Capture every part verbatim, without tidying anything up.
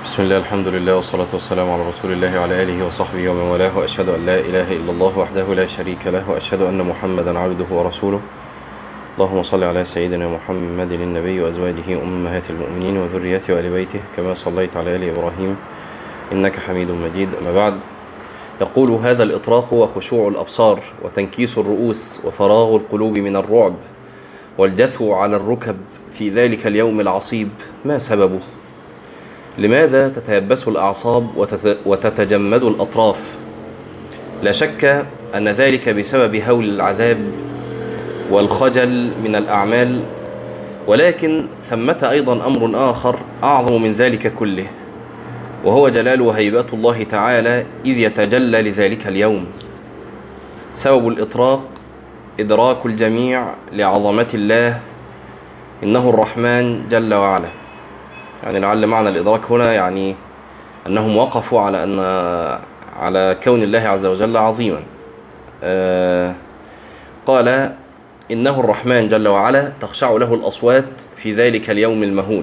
بسم الله، الحمد لله، والصلاة والسلام على رسول الله وعلى آله وصحبه ومن والاه، وأشهد أن لا إله إلا الله وحده لا شريك له، وأشهد أن محمدا عبده ورسوله. اللهم صل على سيدنا محمد النبي وأزواجه أمهات المؤمنين وذريته وآل بيته كما صليت على آل إبراهيم إنك حميد مجيد. أما بعد، يقول: هذا الإطراق وخشوع الأبصار وتنكيس الرؤوس وفراغ القلوب من الرعب والجثو على الركب في ذلك اليوم العصيب، ما سببه؟ لماذا تتيبس الأعصاب وتتجمد الأطراف؟ لا شك أن ذلك بسبب هول العذاب والخجل من الأعمال، ولكن ثمة أيضا أمر آخر أعظم من ذلك كله، وهو جلال وهيبة الله تعالى إذ يتجلى لذلك اليوم. سبب الإطراق إدراك الجميع لعظمة الله، إنه الرحمن جل وعلا. يعني لعل معنى الإدراك هنا يعني أنهم وقفوا على أن على كون الله عز وجل عظيما. آه قال: إنه الرحمن جل وعلا تخشع له الأصوات في ذلك اليوم المهول،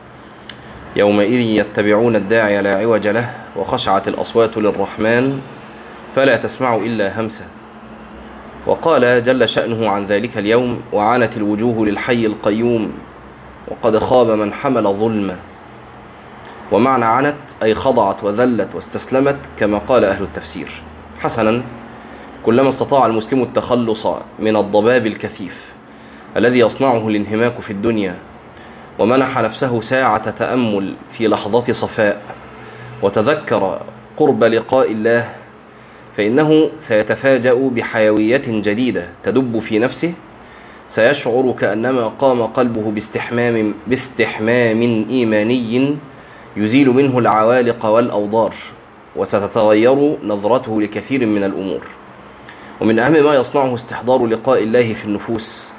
يومئذ يتبعون الداعي لا عوج له، وخشعت الأصوات للرحمن فلا تسمع إلا همسا. وقال جل شأنه عن ذلك اليوم: وعانت الوجوه للحي القيوم وقد خاب من حمل ظلمه. ومعنى عنت أي خضعت وذلت واستسلمت، كما قال أهل التفسير. حسنا، كلما استطاع المسلم التخلص من الضباب الكثيف الذي يصنعه الانهماك في الدنيا، ومنح نفسه ساعة تأمل في لحظات صفاء وتذكر قرب لقاء الله، فإنه سيتفاجأ بحيوية جديدة تدب في نفسه، سيشعر كأنما قام قلبه باستحمام, باستحمام إيماني يزيل منه العوالق والأوضار، وستتغير نظرته لكثير من الأمور. ومن أهم ما يصنعه استحضار لقاء الله في النفوس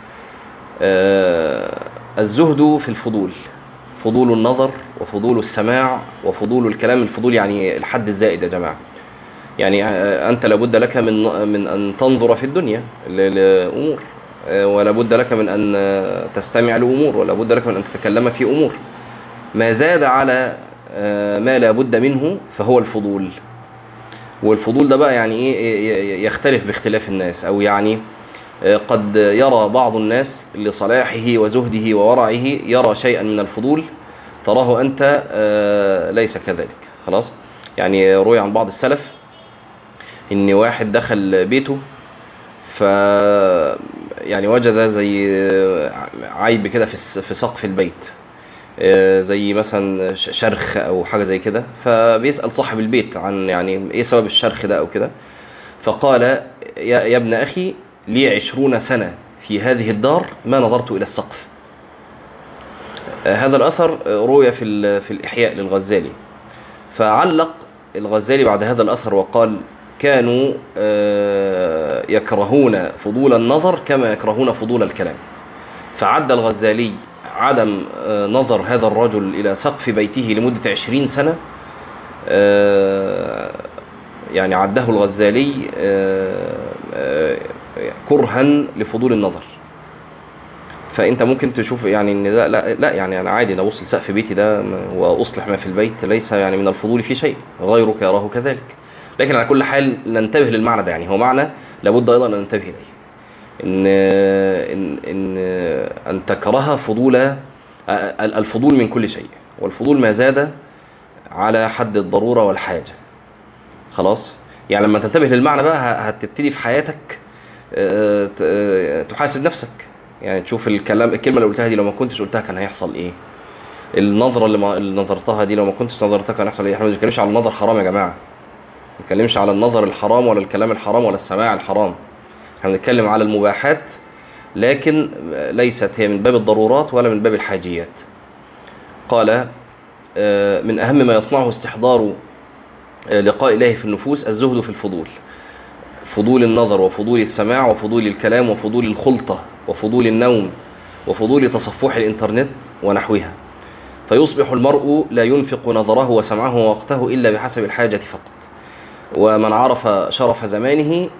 آه الزهد في الفضول، فضول النظر وفضول السماع وفضول الكلام. الفضول يعني الحد الزائد يا جماعة. يعني آه أنت لابد لك من, من أن تنظر في الدنيا لأمور، ولا بد لك من أن تستمع لأمور، ولا بد لك من أن تتكلم في أمور. ما زاد على ما لا بد منه فهو الفضول. والفضول ده بقى يعني إيه؟ يختلف باختلاف الناس، أو يعني قد يرى بعض الناس لصلاحه وزهده وورعه يرى شيئا من الفضول تراه أنت ليس كذلك. خلاص، يعني روي عن بعض السلف إن واحد دخل بيته ف يعني وجد زي عيب كده في في سقف البيت، زي مثلا شرخ او حاجه زي كده، فبيسأل صاحب البيت عن يعني ايه سبب الشرخ ده او كده. فقال: يا, يا ابن اخي، لي عشرون سنة في هذه الدار ما نظرت الى السقف. هذا الاثر روي في في الاحياء للغزالي. فعلق الغزالي بعد هذا الاثر وقال: كانوا يكرهون فضول النظر كما يكرهون فضول الكلام. فعد الغزالي عدم نظر هذا الرجل إلى سقف بيته لمدة عشرين سنة، يعني عده الغزالي كرها لفضول النظر. فأنت ممكن تشوف يعني إن لا, لا, لا يعني أنا عادي لو أبص لسقف بيتي ده وأصلح ما في البيت ليس يعني من الفضول في شيء، غيرك يراه كذلك. لكن على كل حال ننتبه للمعنى ده، يعني هو معنى لابد أيضا أن ننتبه إليه، إن, إن, إن أن تكره فضول الفضول من كل شيء، والفضول ما زاد على حد الضرورة والحاجة. خلاص، يعني لما تنتبه للمعنى بقى هتبتدي في حياتك تحاسب نفسك، يعني تشوف الكلام الكلمة اللي قلتها دي لو ما كنتش قلتها كان هيحصل إيه، النظرة اللي, ما اللي نظرتها دي لو ما كنتش نظرتها كان هيحصل إيه. احنا ما بنتكلمش على النظر حرام يا جماعة، ما بنتكلمش على النظر الحرام ولا الكلام الحرام ولا السماع الحرام، احنا بنتكلم على المباحات، لكن ليست هي من باب الضرورات ولا من باب الحاجيات. قال: من أهم ما يصنعه استحضار لقاء الله في النفوس الزهد في الفضول، فضول النظر وفضول السماع وفضول الكلام وفضول الخلطة وفضول النوم وفضول تصفح الإنترنت ونحوها، فيصبح المرء لا ينفق نظره وسمعه ووقته إلا بحسب الحاجة فقط. ومن عرف شرف زمانه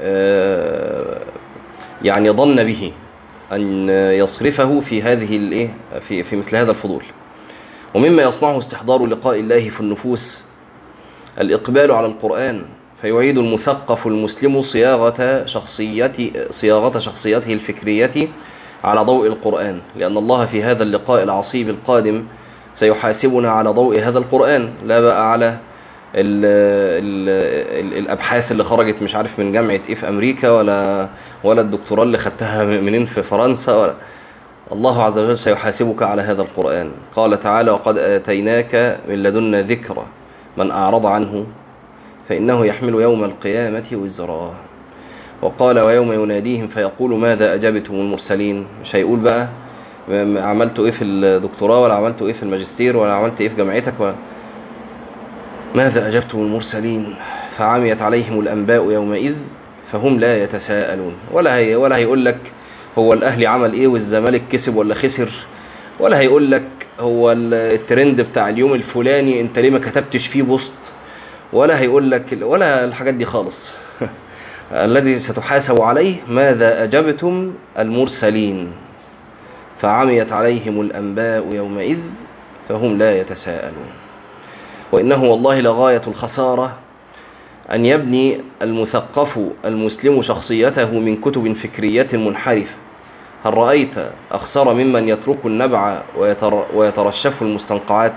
يعني ظن به أن يصرفه في هذه الإيه في في مثل هذا الفضول. ومما يصنعه استحضار لقاء الله في النفوس الإقبال على القرآن، فيعيد المثقف المسلم صياغة شخصيته, صياغة شخصيته الفكرية على ضوء القرآن، لأن الله في هذا اللقاء العصيب القادم سيحاسبنا على ضوء هذا القرآن، لا بقى على ال ال ال الأبحاث اللي خرجت مش عارف من جامعة إيه في أمريكا، ولا ولا الدكتوراه اللي خدتها منين في فرنسا، ولا الله عز وجل سيحاسبك على هذا القرآن. قال تعالى: وقد آتيناك من لدنا ذكرى من أعرض عنه فإنه يحمل يوم القيامة وزرا. وقال: ويوم يناديهم فيقول ماذا أجبتم المرسلين. مش هيقول بقى عملتوا إيه في الدكتوراه، ولا عملتوا إيه في الماجستير، ولا عملت إيه في جامعتك، ولا ماذا أجبتم المرسلين فعميت عليهم الأنباء يومئذ فهم لا يتساءلون. ولا هي ولا هيقول لك هو الأهلي عمل إيه والزمالك كسب ولا خسر، ولا هيقول لك هو الترند بتاع اليوم الفلاني أنت ليه ما كتبتش فيه بوست، ولا هيقول لك ولا الحاجات دي خالص. الذي ستحاسب عليه ماذا أجبتم المرسلين فعميت عليهم الأنباء يومئذ فهم لا يتساءلون. وإنه والله لغاية الخسارة أن يبني المثقف المسلم شخصيته من كتب فكرية منحرفة. هل رأيت أخسر ممن يترك النبع ويتر ويترشف المستنقعات؟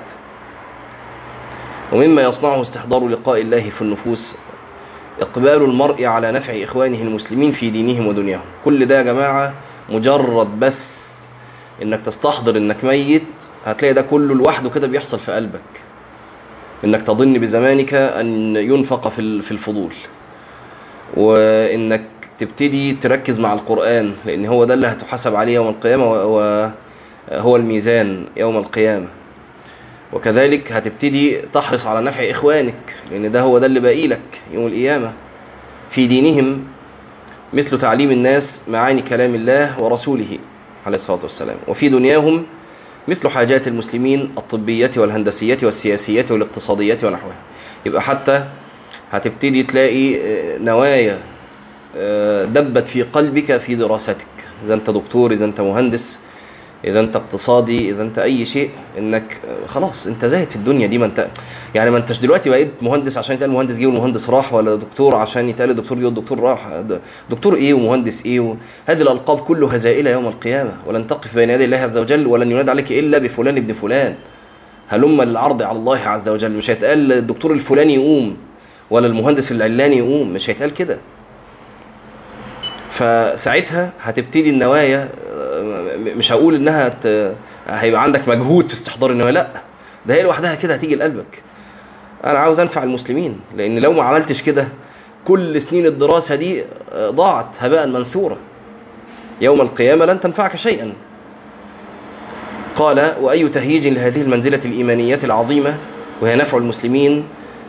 ومما يصنعه استحضار لقاء الله في النفوس إقبال المرء على نفع إخوانه المسلمين في دينهم ودنياهم. كل ده يا جماعة مجرد بس إنك تستحضر إنك ميت، هتلاقي ده كله لوحده كده بيحصل في قلبك، إنك تظن بزمانك أن ينفق في الفضول، وإنك تبتدي تركز مع القرآن، لأن هو ده اللي هتحاسب عليه يوم القيامة، وهو الميزان يوم القيامة. وكذلك هتبتدي تحرص على نفع إخوانك، لأن ده هو ده اللي باقي لك يوم القيامة في دينهم، مثل تعليم الناس معاني كلام الله ورسوله عليه الصلاة والسلام، وفي دنياهم مثل حاجات المسلمين الطبية والهندسية والسياسية والاقتصادية ونحوها. يبقى حتى هتبتدي تلاقي نوايا دبت في قلبك في دراستك، إذا أنت دكتور، إذا أنت مهندس، إذا أنت اقتصادي، إذا أنت أي شيء، إنك خلاص أنت زاهد في الدنيا دي. ما أنت يعني ما أنتش دلوقتي بقيت مهندس عشان يتقال مهندس جه والمهندس راح، ولا دكتور عشان يتقال الدكتور جه والدكتور راح. دكتور إيه ومهندس إيه و... هذه الألقاب كلها زائلة يوم القيامة، ولن تقف بين يدي الله عز وجل، ولن ينادى عليك إلا بفلان ابن فلان. هلم للعرض على الله عز وجل. مش هيتقال الدكتور الفلاني يقوم ولا المهندس العلاني يقوم، مش هيتقال كده. فساعتها هتبتدي النوايا، مش هقول انها ت... هيبقى عندك مجهود في استحضار النوايا، لا، ده هي لوحدها كده هتيجي لقلبك. انا عاوز انفع المسلمين، لان لو ما عملتش كده كل سنين الدراسة دي ضاعت هباء منثورا، يوم القيامة لن تنفعك شيئا. قال: وأي تهييج لهذه المنزلة الإيمانية العظيمة وهي نفع المسلمين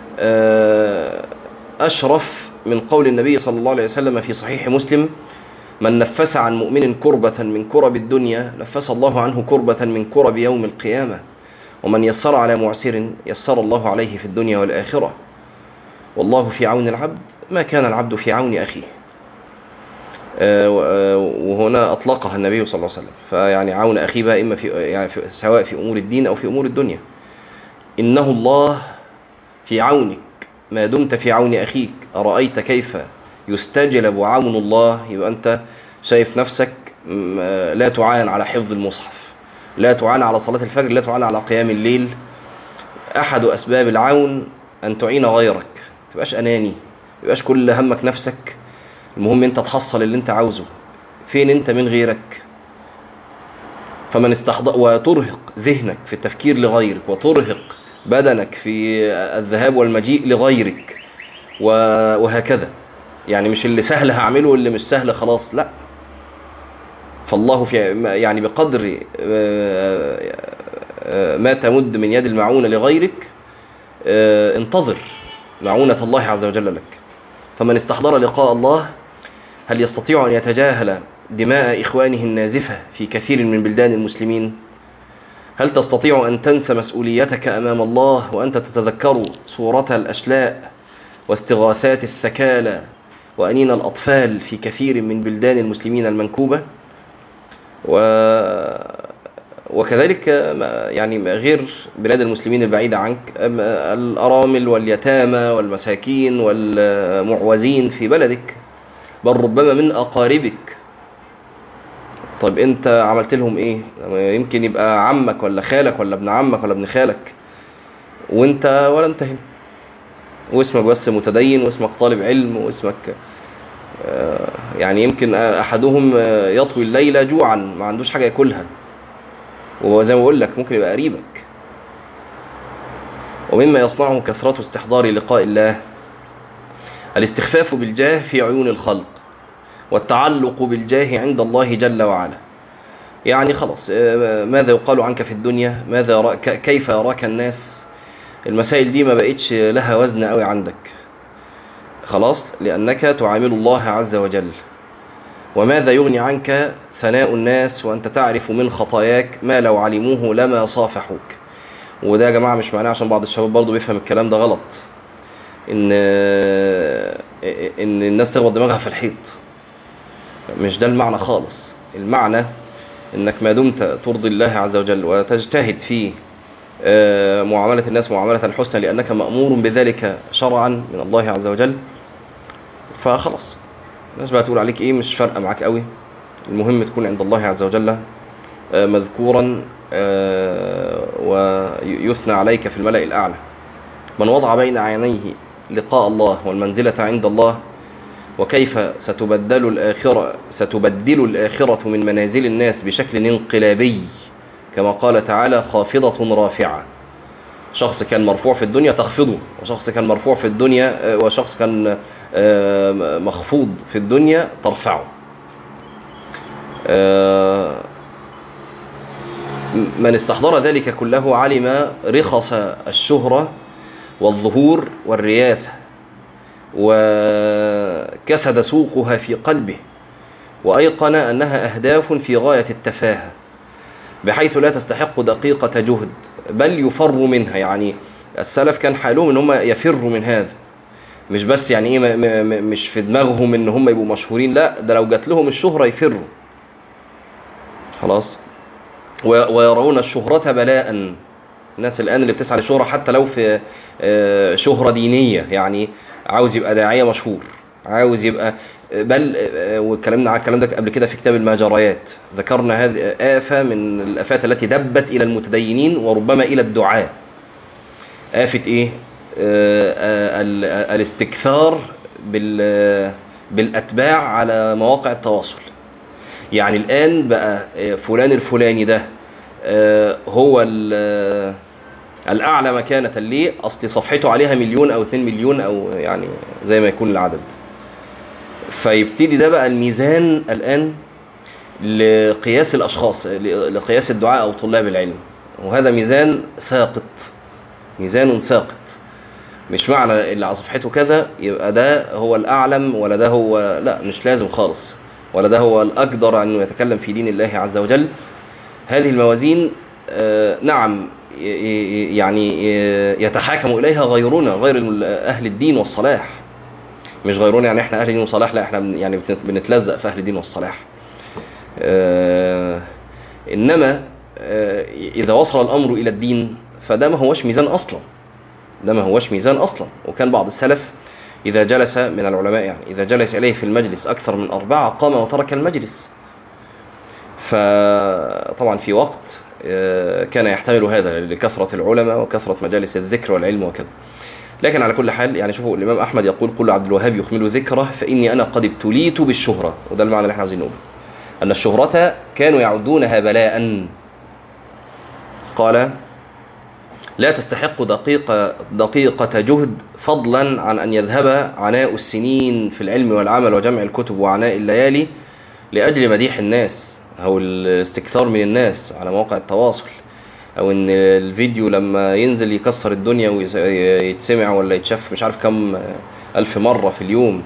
أشرف من قول النبي صلى الله عليه وسلم في صحيح مسلم: من نفس عن مؤمن كربة من كرب الدنيا نفس الله عنه كربة من كرب يوم القيامة، ومن يسر على معسر يسر الله عليه في الدنيا والآخرة، والله في عون العبد ما كان العبد في عون أخيه. وهنا أطلقها النبي صلى الله عليه وسلم، فيعني عون أخيه بقى إما في يعني في سواء في أمور الدين أو في أمور الدنيا. إنه الله في عونك ما دمت في عون أخيك، أرأيت كيف يستجلب عون الله؟ يبقى أنت شايف نفسك لا تعان على حفظ المصحف، لا تعان على صلاة الفجر، لا تعان على قيام الليل. أحد أسباب العون أن تعين غيرك، تبقاش أناني، تبقاش كل همك نفسك، المهم أنت تحصل اللي أنت عاوزه. فين أنت من غيرك؟ فمن استحضر وترهق ذهنك في التفكير لغيرك، وترهق بدنك في الذهاب والمجيء لغيرك، وهكذا. يعني مش اللي سهل هعمله واللي مش سهل خلاص، لا. فالله في يعني بقدر ما تمد من يد المعونة لغيرك انتظر معونة الله عز وجل لك. فمن استحضر لقاء الله هل يستطيع أن يتجاهل دماء إخوانه النازفة في كثير من بلدان المسلمين؟ هل تستطيع أن تنسى مسؤوليتك أمام الله وأنت تتذكر صورة الأشلاء واستغاثات السكالى وأنين الأطفال في كثير من بلدان المسلمين المنكوبة؟ و... وكذلك يعني غير بلاد المسلمين البعيدة عنك، الأرامل واليتامى والمساكين والمعوزين في بلدك، بل ربما من أقاربك. طيب أنت عملت لهم إيه؟ يمكن يبقى عمك ولا خالك ولا ابن عمك ولا ابن خالك، وأنت ولا أنت هنا، واسمك بس متدين، واسمك طالب علم، واسمك يعني يمكن أحدهم يطوي الليلة جوعا ما عندوش حاجة يأكلها، وزي ما بقول لك ممكن يبقى قريبك. ومما يصنعه كثرة استحضار لقاء الله الاستخفاف بالجاه في عيون الخلق، والتعلق بالجاه عند الله جل وعلا. يعني خلاص ماذا يقال عنك في الدنيا، ماذا رأ... كيف يراك الناس، المسائل دي ما بقتش لها وزن قوي عندك خلاص، لأنك تعامل الله عز وجل. وماذا يغني عنك ثناء الناس وأنت تعرف من خطاياك ما لو علموه لما صافحوك. وده يا جماعة مش معناه، عشان بعض الشباب برضو بيفهم الكلام ده غلط، إن إن الناس تخبط دماغها في الحيط. مش ده المعنى خالص. المعنى إنك ما دمت ترضي الله عز وجل وتجتهد في معاملة الناس معاملة حسنة لأنك مأمور بذلك شرعا من الله عز وجل، فخلاص الناس بقى تقول عليك إيه مش فارقة معاك قوي. المهم تكون عند الله عز وجل مذكورا ويثنى عليك في الملأ الأعلى. من وضع بين عينيه لقاء الله والمنزلة عند الله، وكيف ستبدل الآخرة ستبدل الآخرة من منازل الناس بشكل انقلابي، كما قال تعالى خافضة رافعة. شخص كان مرفوع في الدنيا تخفضه، وشخص كان مرفوع في الدنيا وشخص كان مخفوض في الدنيا ترفعه. من استحضر ذلك كله علم رخص الشهرة والظهور والرياسة، وكسد سوقها في قلبه، وأيقن أنها أهداف في غاية التفاهة بحيث لا تستحق دقيقة جهد، بل يفر منها. يعني السلف كان حالهم ان هم يفروا من هذا، مش بس يعني ايه مش في دماغهم ان هم يبقوا مشهورين، لا ده لو جات لهم الشهرة يفروا خلاص. ويرون الشهرة بلاء. الناس الآن اللي بتسعى للشهرة حتى لو في شهرة دينية، يعني عاوز يبقى داعية مشهور، عاوز يبقى بل وكلامنا على الكلام ده قبل كده في كتاب المجريات، ذكرنا هذه آفة من الآفات التي دبت إلى المتدينين وربما إلى الدعاة. آفة إيه؟ الاستكثار بالأتباع على مواقع التواصل. يعني الآن بقى فلان الفلاني ده هو الأعلى مكانة ليه، أصل صفحته عليها مليون أو اثنين مليون أو يعني زي ما يكون العدد. فيبتدي ده بقى الميزان الآن لقياس الأشخاص، لقياس الدعاء أو طلاب العلم، وهذا ميزان ساقط، ميزان ساقط. مش معنى اللي على صفحته كذا يبقى ده هو الأعلم، ولا ده هو، لا مش لازم خالص، ولا ده هو الأقدر أنه يتكلم في دين الله عز وجل. هذه الموازين آه نعم يعني يتحاكم إليها غيرنا، غير أهل الدين والصلاح. مش غيرنا يعني احنا أهل الدين والصلاح، لا احنا يعني بنتلزق في أهل الدين والصلاح. آه إنما آه إذا وصل الأمر إلى الدين فده ما هوش ميزان أصلا، ده ما هوش ميزان أصلا. وكان بعض السلف إذا جلس من العلماء يعني إذا جلس إليه في المجلس أكثر من أربعة قام وترك المجلس. فطبعا في وقت كان يحتمل هذا لكثرة العلماء وكثرة مجالس الذكر والعلم وكذا. لكن على كل حال يعني شوفوا الإمام أحمد يقول قل عبد الوهاب يخمل ذكره فإني أنا قد ابتليت بالشهرة. وده المعنى اللي احنا عاوزين نقوله، أن الشهرة كانوا يعدونها بلاء. قال لا تستحق دقيقة, دقيقة جهد فضلا عن أن يذهب عناء السنين في العلم والعمل وجمع الكتب وعناء الليالي لأجل مديح الناس أو الاستكثار من الناس على مواقع التواصل، أو أن الفيديو لما ينزل يكسر الدنيا ويتسمع ولا يتشاف مش عارف كم ألف مرة في اليوم.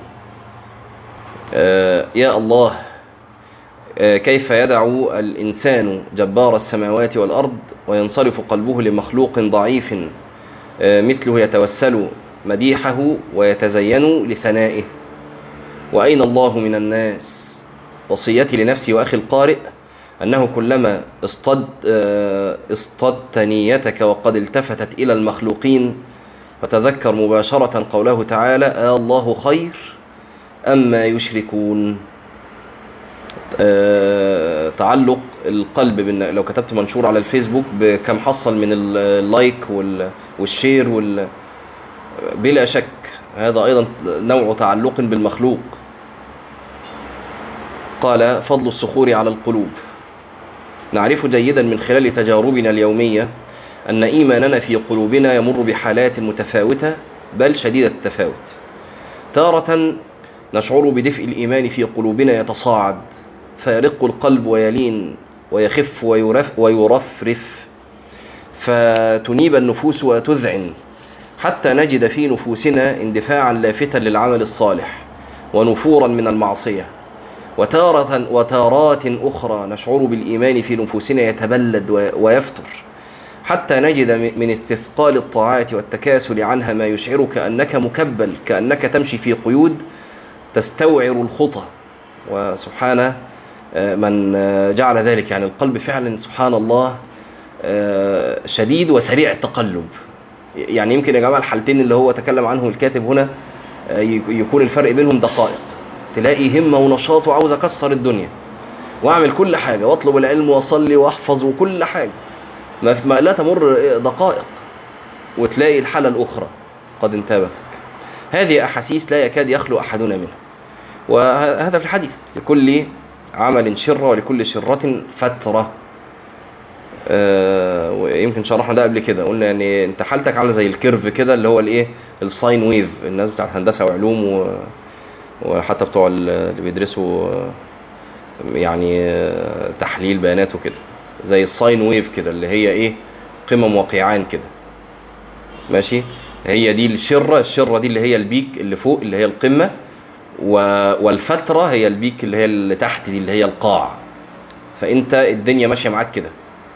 آه يا الله، آه كيف يدع الإنسان جبار السماوات والأرض وينصرف قلبه لمخلوق ضعيف آه مثله يتوسل مديحه ويتزين لثنائه. وأين الله من الناس؟ وصيتي لنفسي وأخي القارئ أنه كلما اصطد اصطدت نيتك وقد التفتت إلى المخلوقين فتذكر مباشرة قوله تعالى: آه الله خير أما يشركون. أه تعلق القلب بن... لو كتبت منشور على الفيسبوك بكم حصل من اللايك والشير وال... بلا شك هذا أيضا نوع تعلق بالمخلوق. قال: فضل الصخور على القلوب. نعرف جيدا من خلال تجاربنا اليومية أن إيماننا في قلوبنا يمر بحالات متفاوتة بل شديدة التفاوت. تارة نشعر بدفء الإيمان في قلوبنا يتصاعد فيرق القلب ويلين ويخف ويرف ويرفرف فتنيب النفوس وتذعن حتى نجد في نفوسنا اندفاعا لافتا للعمل الصالح ونفورا من المعصية. وتارة وتارات أخرى نشعر بالإيمان في نفوسنا يتبلد ويفتر حتى نجد من استثقال الطاعات والتكاسل عنها ما يشعرك أنك مكبل، كأنك تمشي في قيود تستوعر الخطى. وسبحانه من جعل ذلك، يعني القلب فعلا سبحان الله شديد وسريع التقلب. يعني يمكن يا جماعة الحالتين اللي هو تكلم عنه الكاتب هنا يكون الفرق بينهم دقائق. تلاقي همة ونشاط وعاوز أكسر الدنيا وأعمل كل حاجة وأطلب العلم وأصلي وأحفظ وكل حاجة، ما لا تمر دقائق وتلاقي الحالة الأخرى قد انتابتك. هذه أحاسيس لا يكاد يخلو أحدنا منها، وهذا في الحديث: لكل عمل شرة ولكل شرة فترة. آه ويمكن شرحنا ده قبل كده، قلنا يعني انت حالتك عامله زي الكيرف كده اللي هو الايه الساين ويف. الناس بتاعت هندسه وعلوم و... وحتى بتوع اللي بيدرسوا يعني تحليل بيانات وكده، زي الساين ويف كده اللي هي ايه قمم وقيعان كده، ماشي. هي دي الشرة، الشرة دي اللي هي البيك اللي فوق اللي هي القمة، والفترة هي البيك اللي هي اللي تحت دي اللي هي القاع. فانت الدنيا ماشية معاك كده.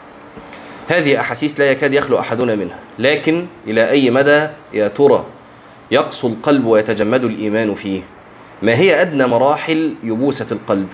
هذه أحاسيس لا يكاد يخلو أحدنا منها، لكن إلى أي مدى يا ترى يقسو القلب ويتجمد الإيمان فيه؟ ما هي أدنى مراحل يبوسة القلب؟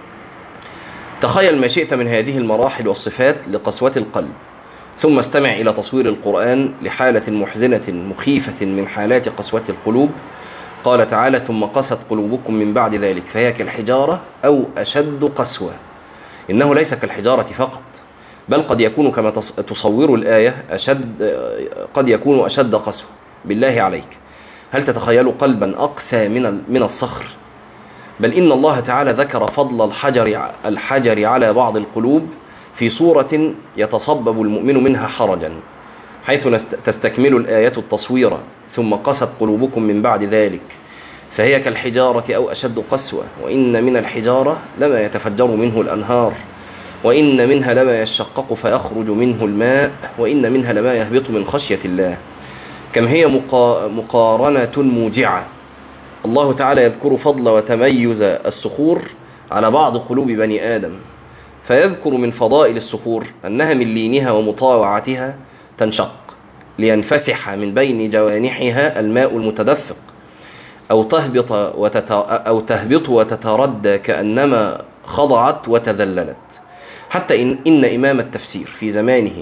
تخيل ما شئت من هذه المراحل والصفات لقسوة القلب، ثم استمع إلى تصوير القرآن لحالة محزنة مخيفة من حالات قسوة القلوب. قال تعالى: ثم قست قلوبكم من بعد ذلك فهي كالحجارة أو أشد قسوة. إنه ليس كالحجارة فقط، بل قد يكون كما تصور الآية أشد، قد يكون أشد قسوة. بالله عليك، هل تتخيل قلبا أقسى من من الصخر؟ بل إن الله تعالى ذكر فضل الحجر الحجر على بعض القلوب في صورة يتصبب المؤمن منها حرجا، حيث تستكمل الآية التصوير: ثم قست قلوبكم من بعد ذلك فهي كالحجارة أو أشد قسوة، وإن من الحجارة لما يتفجر منه الأنهار، وإن منها لما يشقق فيخرج منه الماء، وإن منها لما يهبط من خشية الله. كم هي مقارنة موجعة. الله تعالى يذكر فضل وتميز الصخور على بعض قلوب بني آدم، فيذكر من فضائل الصخور أنها من لينها ومطاوعتها تنشق لينفسح من بين جوانحها الماء المتدفق، أو تهبط وتت... أو تهبط وتتردى كأنما خضعت وتذللت. حتى إن, إن إمام التفسير في زمانه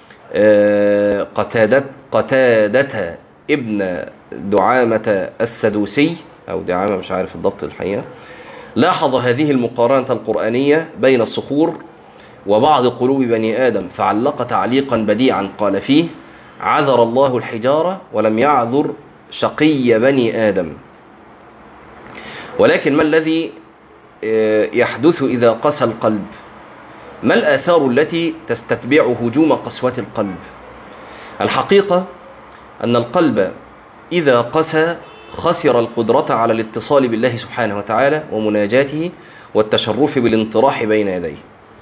قتادة, قتادة ابن دعامة السدوسي أو دعامة مش عارف الضبط الحقيقة، لاحظ هذه المقارنة القرآنية بين الصخور وبعض قلوب بني آدم، فعلق تعليقا بديعا قال فيه: عذر الله الحجارة ولم يعذر شقي بني آدم. ولكن ما الذي يحدث إذا قسى القلب؟ ما الآثار التي تستتبع هجوم قسوة القلب؟ الحقيقة أن القلب إذا قسى خسر القدرة على الاتصال بالله سبحانه وتعالى ومناجاته والتشرف بالانطراح بين يديه.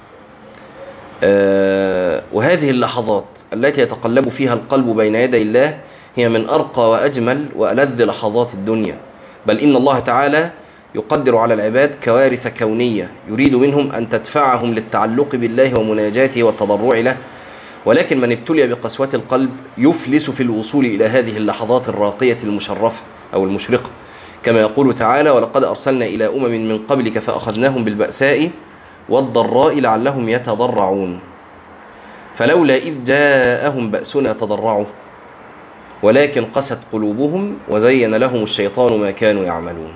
أه وهذه اللحظات التي يتقلب فيها القلب بين يدي الله هي من أرقى وأجمل وألذ لحظات الدنيا. بل إن الله تعالى يقدر على العباد كوارث كونية يريد منهم أن تدفعهم للتعلق بالله ومناجاته والتضرع له، ولكن من ابتلي بقسوة القلب يفلس في الوصول إلى هذه اللحظات الراقية المشرفة أو المشرقة، كما يقول تعالى: ولقد أرسلنا إلى أمم من قبلك فأخذناهم بالبأساء والضراء لعلهم يتضرعون فلولا إذ جاءهم بأسنا تضرعوا ولكن قست قلوبهم وزين لهم الشيطان ما كانوا يعملون.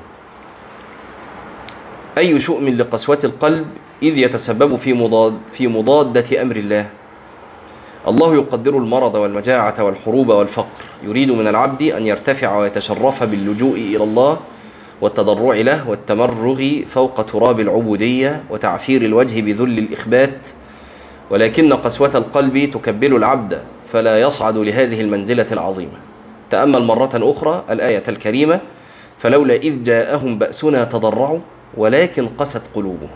أي شؤم لقسوة القلب إذ يتسبب في مضاد في مضادة أمر الله. الله يقدر المرض والمجاعة والحروب والفقر، يريد من العبد أن يرتفع ويتشرف باللجوء إلى الله والتضرع له والتمرغ فوق تراب العبودية وتعفير الوجه بذل الإخبات، ولكن قسوة القلب تكبل العبد فلا يصعد لهذه المنزلة العظيمة. تأمل مرة أخرى الآية الكريمة فلولا إذ جاءهم بأسنا تضرعوا ولكن قست قلوبهم.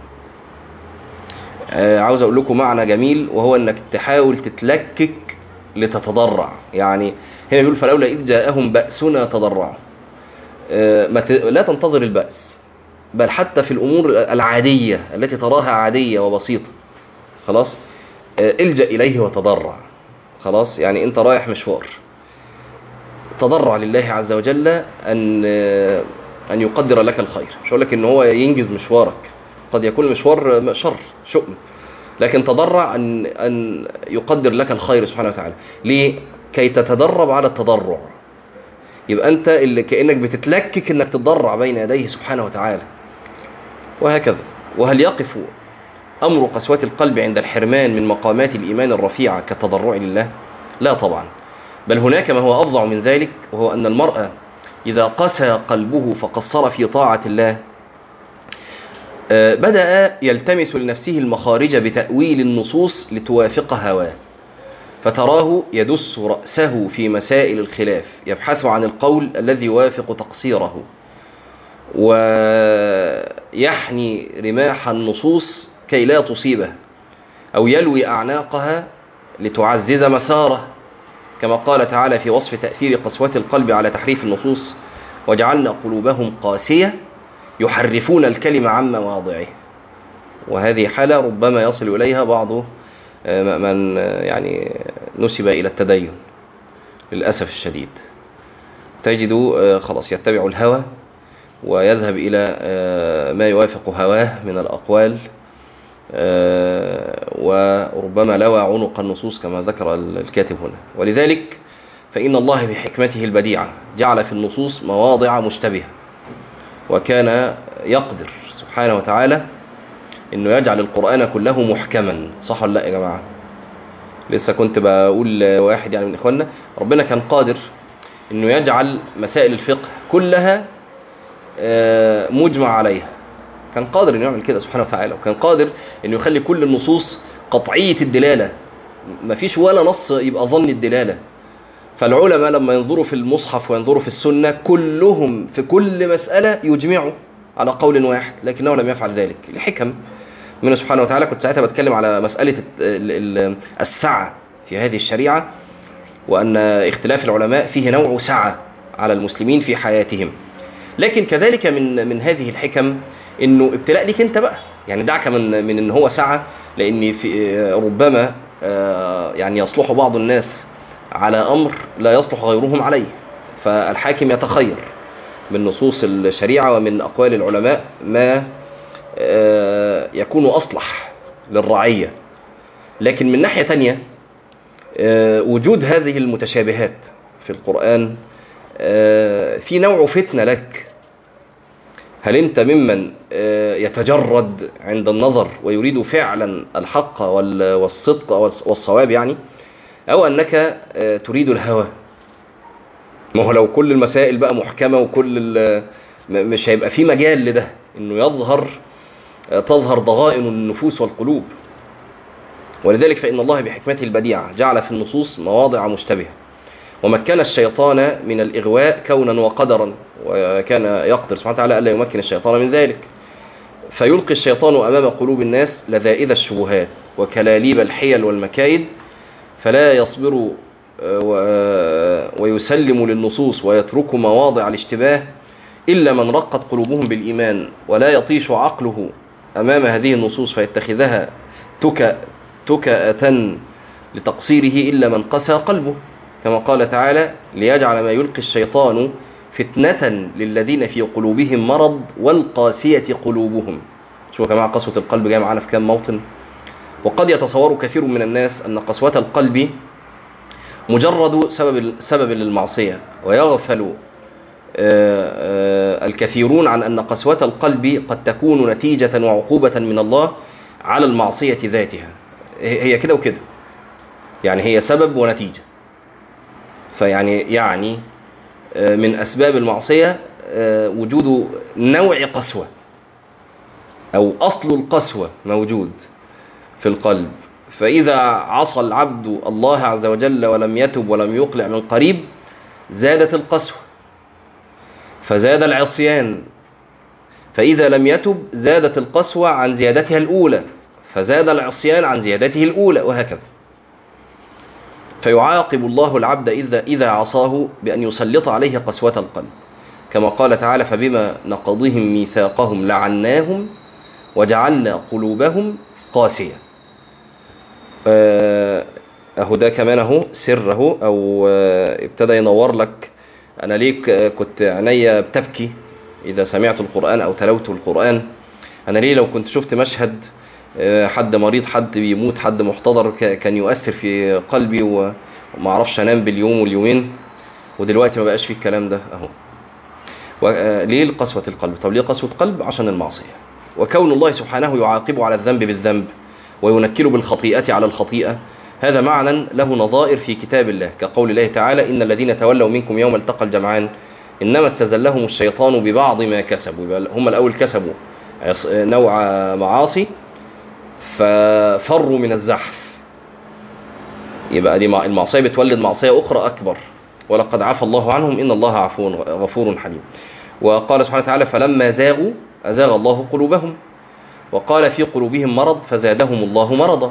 آه عاوز أقول لكم معنى جميل، وهو أنك تحاول تتلكك لتتضرع. يعني هنا بيقول فلولا إذ جاءهم بأسنا تضرعوا. آه لا تنتظر البأس، بل حتى في الأمور العادية التي تراها عادية وبسيطة خلاص آه الجأ إليه وتضرع. خلاص يعني أنت رايح مشوار، تضرع لله عز وجل أن آه أن يقدر لك الخير. مش هقول لك إن هو ينجز مشوارك، قد يكون المشوار شر شؤم، لكن تضرع أن أن يقدر لك الخير سبحانه وتعالى. ليه؟ كي تتدرب على التضرع. يبقى أنت اللي كأنك بتتلكك إنك تتضرع بين يديه سبحانه وتعالى، وهكذا. وهل يقف أمر قسوة القلب عند الحرمان من مقامات الإيمان الرفيعة كالتضرع لله؟ لا طبعا، بل هناك ما هو أفظع من ذلك، وهو أن المرء إذا قسى قلبه فقصر في طاعة الله بدأ يلتمس لنفسه المخارج بتأويل النصوص لتوافق هواه، فتراه يدس رأسه في مسائل الخلاف يبحث عن القول الذي يوافق تقصيره، ويحني رماح النصوص كي لا تصيبه، أو يلوي أعناقها لتعزز مساره، كما قال تعالى في وصف تأثير قسوة القلب على تحريف النصوص وجعلنا قلوبهم قاسية يحرفون الكلمة عن مواضعه. وهذه حالة ربما يصل إليها بعض من يعني نسب إلى التدين للأسف الشديد. تجد خلاص يتبع الهوى ويذهب إلى ما يوافق هواه من الأقوال، وربما لوى عنق النصوص كما ذكر الكاتب هنا. ولذلك فإن الله بحكمته البديعة جعل في النصوص مواضع مشتبهة، وكان يقدر سبحانه وتعالى انه يجعل القرآن كله محكما. صح ولا لا يا جماعة؟ لسه كنت بقول لواحد يعني من اخواننا، ربنا كان قادر انه يجعل مسائل الفقه كلها مجمع عليها، كان قادر انه يعمل كده سبحانه وتعالى، وكان قادر انه يخلي كل النصوص قطعية الدلالة، ما فيش ولا نص يبقى ظن الدلالة. فالعلماء لما ينظروا في المصحف وينظروا في السنة كلهم في كل مسألة يجمعوا على قول واحد، لكنه لم يفعل ذلك لحكم منه سبحانه وتعالى. كنت ساعتها بتكلم على مسألة السعة في هذه الشريعة، وأن اختلاف العلماء فيه نوع سعة على المسلمين في حياتهم. لكن كذلك من من هذه الحكم إنه ابتلاء ليك أنت بقى، يعني دعك من من إن هو سعة، لأن في ربما يعني يصلح بعض الناس على أمر لا يصلح غيرهم عليه، فالحاكم يتخير من نصوص الشريعة ومن أقوال العلماء ما يكون أصلح للرعية. لكن من ناحية تانية وجود هذه المتشابهات في القرآن في نوع فتنة لك. هل أنت ممن يتجرد عند النظر ويريد فعلا الحق والصدق والصواب يعني، أو أنك تريد الهوى؟ ما هو لو كل المسائل بقى محكمة وكل مش هيبقى في مجال لده إنه يظهر تظهر ضغائن النفوس والقلوب. ولذلك فإن الله بحكمته البديعة جعل في النصوص مواضع مشتبهة، ومكن الشيطان من الإغواء كونا وقدرا، وكان يقدر سبحانه وتعالى ألا يمكن الشيطان من ذلك، فيلقي الشيطان أمام قلوب الناس لذائذ الشبهات وكلاليب الحيل والمكايد، فلا يصبر ويسلم للنصوص ويترك مواضع الاشتباه إلا من رقت قلوبهم بالإيمان، ولا يطيش عقله أمام هذه النصوص فيتخذها تكأة لتقصيره إلا من قسى قلبه، كما قال تعالى ليجعل ما يلقي الشيطان فتنة للذين في قلوبهم مرض والقاسية قلوبهم. شوفوا يا جماعة قسوة القلب جاية معانا في كام موطن. وقد يتصور كثير من الناس أن قسوة القلب مجرد سبب سبب للمعصية، ويغفل الكثيرون عن أن قسوة القلب قد تكون نتيجة وعقوبة من الله على المعصية ذاتها. هي كده وكده، يعني هي سبب ونتيجة. فيعني يعني من أسباب المعصية وجود نوع قسوة، أو أصل القسوة موجود في القلب. فإذا عصى العبد الله عز وجل ولم يتب ولم يقلع من قريب زادت القسوة، فزاد العصيان. فإذا لم يتب زادت القسوة عن زيادتها الأولى، فزاد العصيان عن زيادته الأولى، وهكذا. فيعاقب الله العبد إذا إذا عصاه بأن يسلط عليه قسوة القلب، كما قال تعالى: فبما نقضهم ميثاقهم لعناهم وجعلنا قلوبهم قاسية. أهو ده كمان أهو سره، أو ابتدى ينور لك. أنا ليك كنت عينيا بتبكي إذا سمعت القرآن أو تلوت القرآن. أنا ليه لو كنت شفت مشهد حد مريض، حد بيموت، حد محتضر، كان يؤثر في قلبي وما أعرفش أنام باليوم واليومين. ودلوقتي ما بقاش فيه الكلام ده أهو. ليه قسوة القلب؟ طب ليه قسوة قلب؟ عشان المعصية. وكون الله سبحانه يعاقبه على الذنب بالذنب وينكله بالخطيئة على الخطيئة، هذا معنى له نظائر في كتاب الله، كقول الله تعالى: إن الذين تولوا منكم يوم التقى الجمعان إنما استزلهم الشيطان ببعض ما كسبوا. هم الأول كسبوا نوع معاصي ففروا من الزحف، يبقى دي المعصية بتولد معصية أخرى أكبر. ولقد عفى الله عنهم إن الله عفو غفور حليم. وقال سبحانه وتعالى: فلما زاغوا أزاغ الله قلوبهم وقال في قلوبهم مرض فزادهم الله مرضا.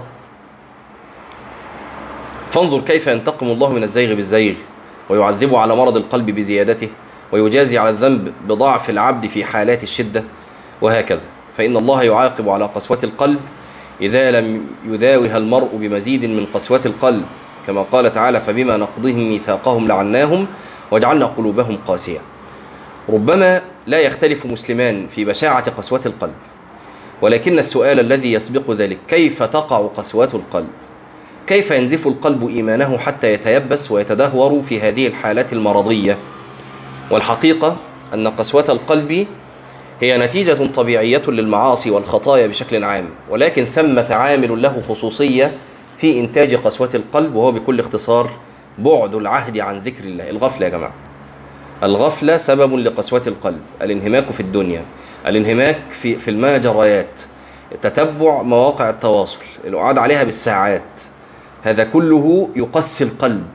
فانظر كيف ينتقم الله من الزيغ بالزيغ، ويعذبه على مرض القلب بزيادته، ويجازي على الذنب بضعف العبد في حالات الشدة، وهكذا. فإن الله يعاقب على قسوة القلب إذا لم يداوها المرء بمزيد من قسوة القلب، كما قال تعالى: فبما نقضهم ميثاقهم لعناهم وجعلنا قلوبهم قاسية. ربما لا يختلف مسلمان في بشاعة قسوة القلب، ولكن السؤال الذي يسبق ذلك: كيف تقع قسوة القلب؟ كيف ينزف القلب إيمانه حتى يتيبس ويتدهور في هذه الحالات المرضية؟ والحقيقة أن قسوة القلب هي نتيجة طبيعية للمعاصي والخطايا بشكل عام، ولكن ثمة عامل له خصوصية في إنتاج قسوة القلب، وهو بكل اختصار بعد العهد عن ذكر الله. الغفلة يا جماعة، الغفلة سبب لقسوة القلب. الانهماك في الدنيا، الانهماك في في المجريات، تتبع مواقع التواصل، القعاد عليها بالساعات، هذا كله يقسي القلب.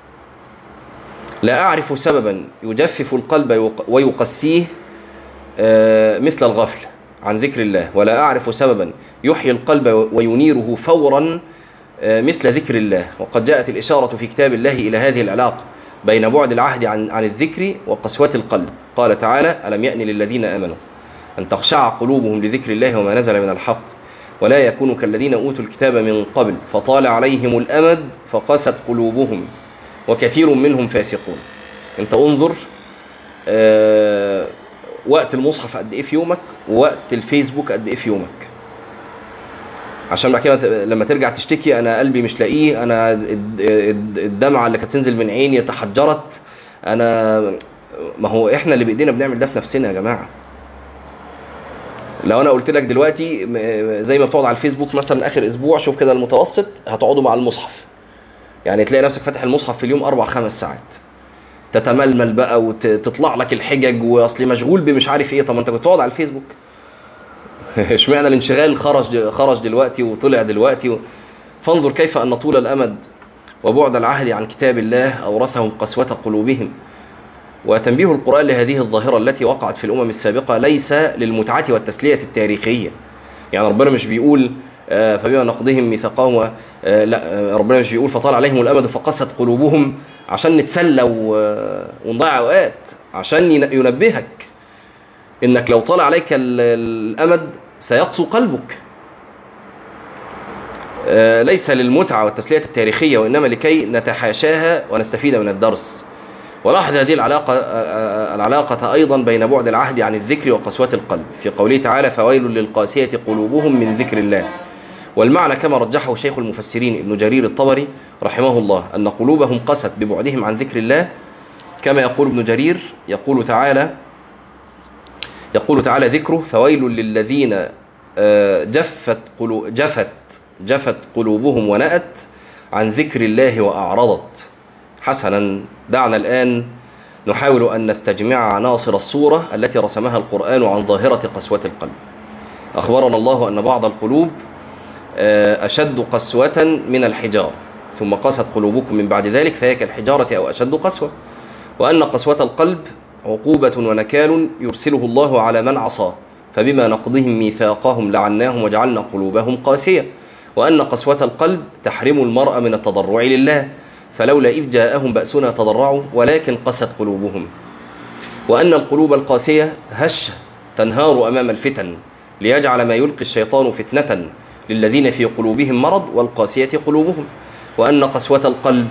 لا أعرف سببا يجفف القلب ويقسيه مثل الغفلة عن ذكر الله، ولا أعرف سببا يحيي القلب وينيره فورا مثل ذكر الله. وقد جاءت الإشارة في كتاب الله إلى هذه العلاقة بين بعد العهد عن عن الذكر وقسوة القلب. قال تعالى: ألم يأن للذين آمنوا أن تخشع قلوبهم لذكر الله وما نزل من الحق ولا يكونوا كالذين أوتوا الكتاب من قبل فطال عليهم الأمد فقست قلوبهم وكثير منهم فاسقون. انت انظر آه وقت المصحف قد ايه في يومك، ووقت الفيسبوك قد ايه في يومك، عشان بعد كده لما ترجع تشتكي: انا قلبي مش لاقيه، انا الدمعه اللي كانت تنزل من عيني تحجرت. انا ما هو احنا اللي بايدينا بنعمل ده في نفسنا يا جماعه. لو انا قلت لك دلوقتي زي ما بتقعد على الفيسبوك مثلا اخر اسبوع، شوف كده المتوسط هتقعدوا مع المصحف، يعني تلاقي نفسك فاتح المصحف في اليوم اربع خمس ساعات، تتململ بقى وتطلع لك الحجج واصلي مشغول بمش عارف ايه. طب ما انت كنت تقعد على الفيسبوك. اشمعنى الانشغال خرج خرج دلوقتي وطلع دلوقتي و... فانظر كيف ان طول الامد وبعد العهد عن كتاب الله اورثهم قسوة قلوبهم. وتنبيه القرآن لهذه الظاهرة التي وقعت في الامم السابقة ليس للمتعة والتسلية التاريخية. يعني ربنا مش بيقول فبما نقضهم ميثاقهم، لا، ربنا مش بيقول فطال عليهم الامد فقست قلوبهم عشان نتسلى ونضيع اوقات، عشان ينبهك انك لو طال عليك الامد سيقسو قلبك. ليس للمتعة والتسلية التاريخية، وإنما لكي نتحاشاها ونستفيد من الدرس. ولاحظ هذه العلاقة, العلاقة أيضا بين بعد العهد عن الذكر وقسوة القلب في قوله تعالى فويل للقاسية قلوبهم من ذكر الله. والمعنى كما رجحه شيخ المفسرين ابن جرير الطبري رحمه الله أن قلوبهم قست ببعدهم عن ذكر الله، كما يقول ابن جرير يقول تعالى يقول تعالى ذكره فويل للذين جفت قلو جفت جفت قلوبهم ونأت عن ذكر الله وأعرضت. حسنا، دعنا الآن نحاول أن نستجمع عناصر الصورة التي رسمها القرآن عن ظاهرة قسوة القلب. أخبرنا الله أن بعض القلوب أشد قسوة من الحجارة، ثم قست قلوبكم من بعد ذلك فهي كالحجارة أو أشد قسوة، وأن قسوة القلب عقوبة ونكال يرسله الله على من عصاه، فبما نقضهم ميثاقهم لعناهم وجعلنا قلوبهم قاسية، وأن قسوة القلب تحرم المرء من التضرع لله، فلولا إذ جاءهم بأسنا تضرعوا ولكن قست قلوبهم، وأن القلوب القاسية هشة تنهار أمام الفتن ليجعل ما يلقي الشيطان فتنة للذين في قلوبهم مرض والقاسية قلوبهم، وأن قسوة القلب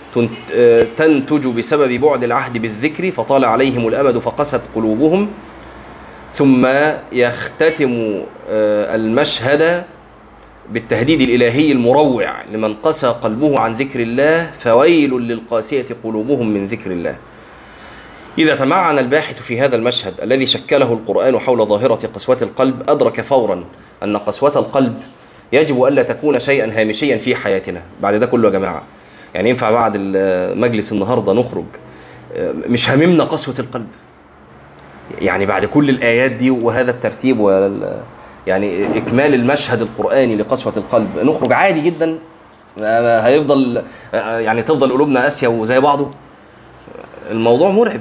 تنتج بسبب بعد العهد بالذكر فطال عليهم الأمد فقست قلوبهم. ثم يختتم المشهد بالتهديد الإلهي المروع لمن قسى قلبه عن ذكر الله فويل للقاسية قلوبهم من ذكر الله. إذا تمعن الباحث في هذا المشهد الذي شكله القرآن حول ظاهرة قسوة القلب أدرك فورا أن قسوة القلب يجب ألا تكون شيئا هامشيا في حياتنا. بعد ده كله يا جماعة، يعني ينفع بعد المجلس النهاردة نخرج مش هممنا قسوة القلب؟ يعني بعد كل الآيات دي وهذا الترتيب وال يعني إكمال المشهد القرآني لقسوة القلب نخرج عادي جدا؟ هيفضل يعني تفضل قلوبنا قاسية وزي بعضه؟ الموضوع مرعب.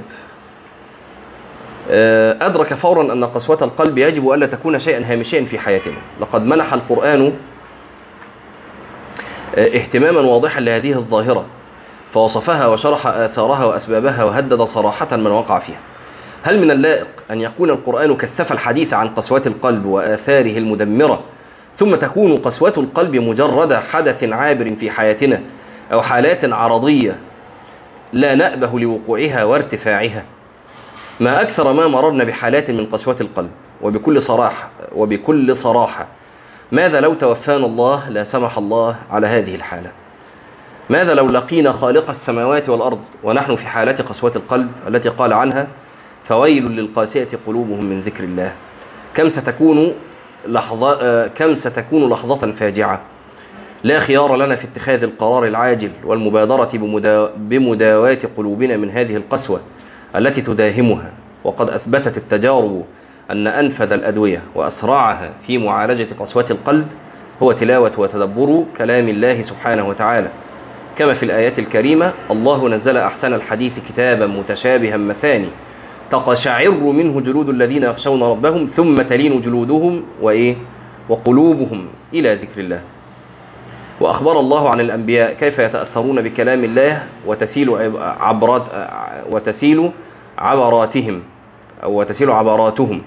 أدرك فورا أن قسوة القلب يجب ألا تكون شيئا هامشيا في حياتنا. لقد منح القرآن اهتماما واضحا لهذه الظاهرة فوصفها وشرح آثارها وأسبابها وهدد صراحة من وقع فيها. هل من اللائق أن يكون القرآن كثف الحديث عن قسوة القلب وآثاره المدمرة ثم تكون قسوة القلب مجرد حدث عابر في حياتنا أو حالات عرضية لا نأبه لوقوعها وارتفاعها؟ ما أكثر ما مررنا بحالات من قسوة القلب. وبكل صراحة وبكل صراحة ماذا لو توفانا الله لا سمح الله على هذه الحالة؟ ماذا لو لقينا خالق السماوات والأرض ونحن في حالة قسوة القلب التي قال عنها فويل للقاسية قلوبهم من ذكر الله؟ كم ستكون لحظة كم ستكون لحظة فاجعة لا خيار لنا في اتخاذ القرار العاجل والمبادرة بمدا... بمداواة قلوبنا من هذه القسوة التي تداهمها. وقد أثبتت التجارب أن أنفذ الأدوية وأسرعها في معالجة قسوة القلب هو تلاوة وتدبر كلام الله سبحانه وتعالى، كما في الآيات الكريمة الله نزل أحسن الحديث كتابا متشابها مثاني تقشعر منه جلود الذين يخشون ربهم ثم تلين جلودهم وإيه وقلوبهم إلى ذكر الله. وأخبر الله عن الأنبياء كيف يتأثرون بكلام الله وتسيل عبرات وتسيل عبراتهم أو وتسيل عبراتهم.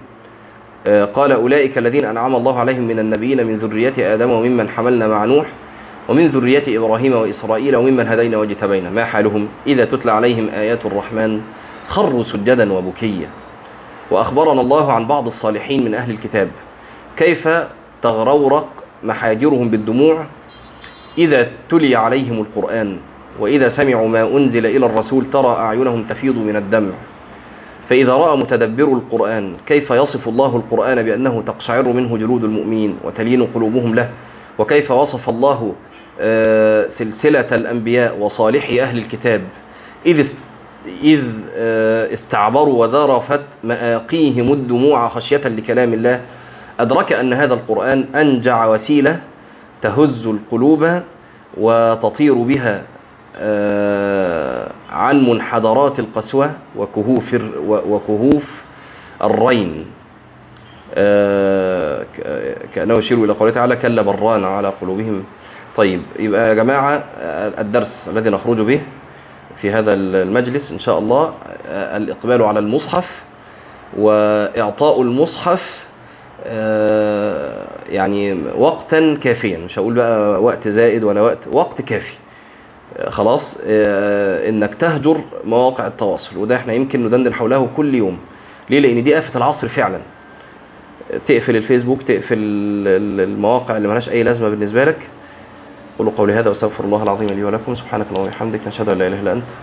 قال أولئك الذين أنعم الله عليهم من النبيين من ذرية آدم وممن حملنا مع نوح ومن ذرية إبراهيم وإسرائيل وممن هدينا واجتبينا ما حالهم إذا تتلى عليهم آيات الرحمن خروا سجدا وبكيا. وأخبرنا الله عن بعض الصالحين من أهل الكتاب كيف تغرورق محاجرهم بالدموع إذا تلي عليهم القرآن، وإذا سمعوا ما أنزل إلى الرسول ترى أعينهم تفيض من الدمع. فإذا رأى متدبر القرآن كيف يصف الله القرآن بأنه تقشعر منه جلود المؤمنين وتلين قلوبهم له، وكيف وصف الله سلسلة الأنبياء وصالحي أهل الكتاب إذ إذ استعبروا وذرفت مآقيهم الدموع خشية لكلام الله، أدرك أن هذا القرآن أنجع وسيلة تهز القلوب وتطير بها عن منحدرات القسوة وكهوف وكهوف الرين، كأنه يشير إلى قوله تعالى كلا بران على قلوبهم. طيب، يبقى يا جماعة الدرس الذي نخرج به في هذا المجلس إن شاء الله الإقبال على المصحف وإعطاء المصحف يعني وقتا كافيا، مش هقول بقى وقت زائد ولا وقت وقت كافي خلاص انك تهجر مواقع التواصل، وده احنا يمكن ندندن حوله كل يوم. ليه؟ لان دي آفة العصر فعلا. تقفل الفيسبوك، تقفل المواقع اللي ملهاش اي لازمه بالنسبه لك. قولوا قولي هذا واستغفر الله العظيم لي ولكم. سبحانك اللهم وبحمدك، نشهد ان لا اله الا انت